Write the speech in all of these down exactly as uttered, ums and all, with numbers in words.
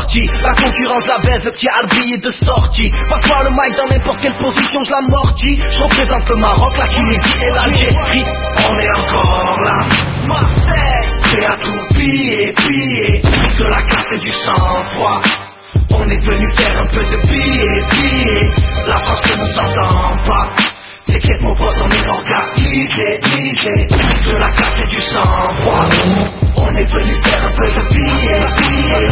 sortie. La concurrence la baise, le petit habillé de sortie. Passe-moi le mic dans n'importe quelle position, je l'amortis. Je représente le Maroc, la Tunisie et l'Algérie. On est encore là, Marseille, prêt à tout piller, piller. De la classe et du sang-froid. On est venu faire un peu de billets, billets. La France ne nous entend pas. T'inquiète mon pote, on est organisé, lisé. De la classe et du sang-froid. On est venu faire un peu de billets, billets.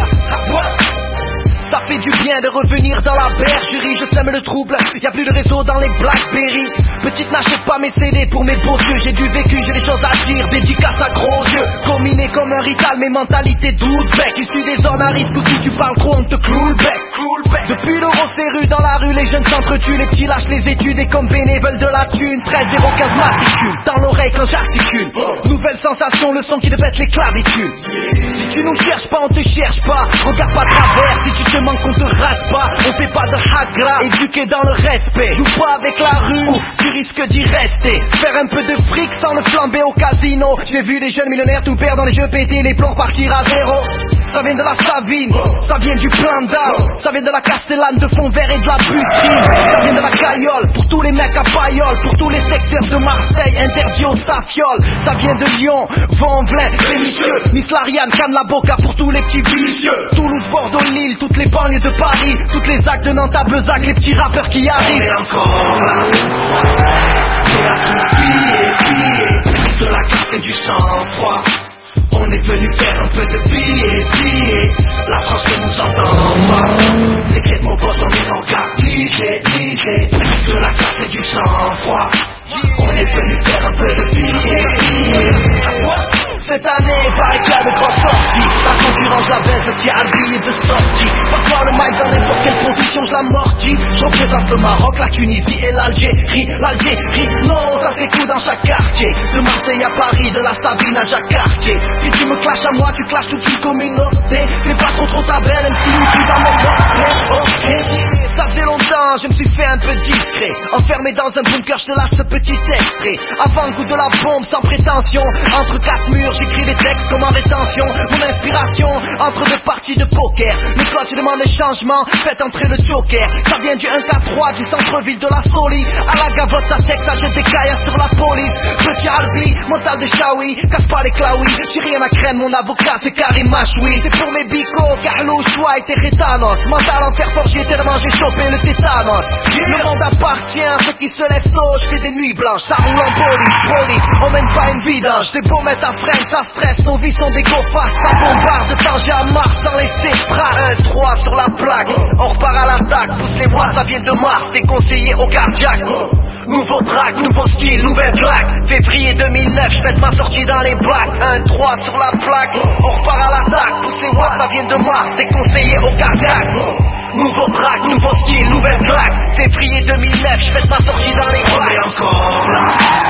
Ça fait du bien de revenir dans la bergerie. Je sème le trouble, y'a plus de réseau dans les Blackberry. Petite, n'achète pas mes C D pour mes beaux yeux. J'ai du vécu, j'ai des choses à dire. Dédicace à gros yeux. Combiné comme un rital, mes mentalités douze becs. Issu des zones à risque où si tu parles trop on te cloue le bec. Depuis l'euro c'est rue, dans la rue les jeunes s'entretuent. Les petits lâchent les études et comme béné veulent de la thune. treize zéro quinze matricule, dans l'oreille quand j'articule. Nouvelle sensation, le son qui te pète les clavicules. Si tu nous cherches pas, on te cherche pas. Regarde pas travers, si tu te manques on te rate pas. On fait pas de hagra, éduqué dans le respect. Joue pas avec la rue, ou tu risques d'y rester. Faire un peu de fric sans le flamber au casino. J'ai vu des jeunes millionnaires tout perdre dans les jeux péter, les plans partir à zéro. Ça vient de la Savine, ça vient du plan d'Arc, ça vient de la Castellane, de fond vert et de la Bustine. Ça vient de la Caillole, pour tous les mecs à Payolle, pour tous les secteurs de Marseille, interdit aux tafioles. Ça vient de Lyon, Vent-en-Velin, Vénissieux, Nice-Lariane, Cannes-la-Boca, pour tous les petits vicieux. Toulouse, Bordeaux, Lille, toutes les banlieues de Paris, toutes les actes de Nantes à Bezac, les petits rappeurs qui arrivent. On est encore là, prêt à tout piller, piller, de la classe et du sang-froid. On est venu faire un peu de billets, billets. La France ne nous entend pas. T'inquiète mon pote, on est organisé, lisé. De la classe et du sang-froid. On est venu faire un peu de billets, billets. Cette année, paraît qu'il y a de grosses sorties. La concurrence la baisse, le petit habillé de sortie. Passe-moi le mic dans n'importe quelle position, je l'amortis. Je représente le Maroc, la Tunisie et l'Algérie. L'Algérie, non, ça s'écoute dans chaque quartier. De Marseille à Paris, de la Sabine à Jacques-Cartier. Si tu me clashes à moi, tu clashes toute une communauté. Fais pas trop trop ta belle, même si où tu vas me montrer. Ok, ça faisait longtemps, je me suis fait un peu discret. Enfermé dans un bunker, je te lâche ce petit extrait. Avant le goût de la bombe, sans prétention. Entre quatre murs, j'écris des textes comme en rétention. Mon inspiration, entre deux parties de poker. Le coach demande des changements, faites entrer le joker. Ça vient du un quatre trois, du centre-ville de la Soli. À la gavotte, ça check, ça jette des caillasses sur la police. Petit Albi, mental de Shawi, casse pas les claouis. J'ai rien à craindre, mon avocat c'est Karim Machoui. C'est pour mes bicos, Carlo, Choua et Terretanos. Mental en fer forgé, tellement j'ai chopé le tétanos. Le monde appartient à ceux qui se lèvent tôt. Je fais des nuits blanches, ça roule en police, poli. On mène pas une vidange, des beaux mettre à freine, ça stresse. Nos vies sont des go fast, ça bombarde de Tanger à Mars sans laisser trace. un trois sur la plaque, on repart à l'attaque. Pousse les mois, ça vient de Mars, des conseillers au cardiaque. Nouveau track, nouveau style, nouvelle claque. Février deux mille neuf, je fête ma sortie dans les blacks. un trois sur la plaque, on repart à l'attaque. Pousse les mois, ça vient de Mars, des conseillers au cardiaque. Nouveau track, nouveau style, nouvelle claque. Février deux mille neuf, je fête ma sortie dans les blacks. On est encore là,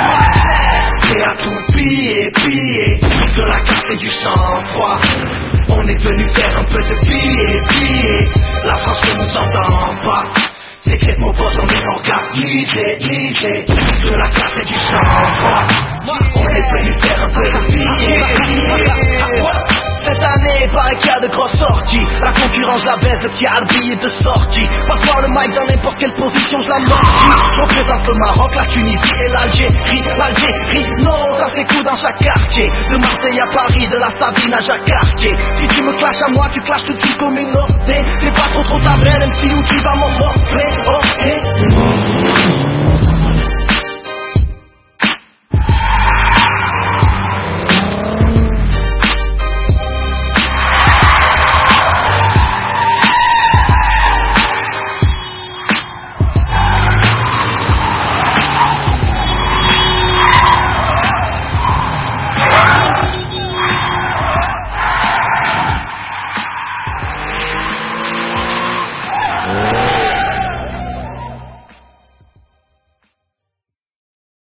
prêt à tout piller, piller. De la classe et du sang-froid. On est venu faire un peu de billets, billets. La France ne nous entend pas. T'inquiète mon pote, on est organisé, lisé. De la classe et du sang-froid. On est venu faire un peu de billets, billets. Cette année, paraît qu'il y a de grosses sorties. La concurrence la baisse, le petit habillé de sortie. Passe-moi le mic dans n'importe quelle position, je l'amortis. Je représente le Maroc, la Tunisie et l'Algérie. L'Algérie, non, ça s'écoute dans chaque quartier. De Marseille à Paris, de la Sabine à Jacques-Cartier. Si tu me clashes à moi, tu clashes toute une communauté. Fais pas trop trop ta belle, même si où tu vas m'en montrer, ok.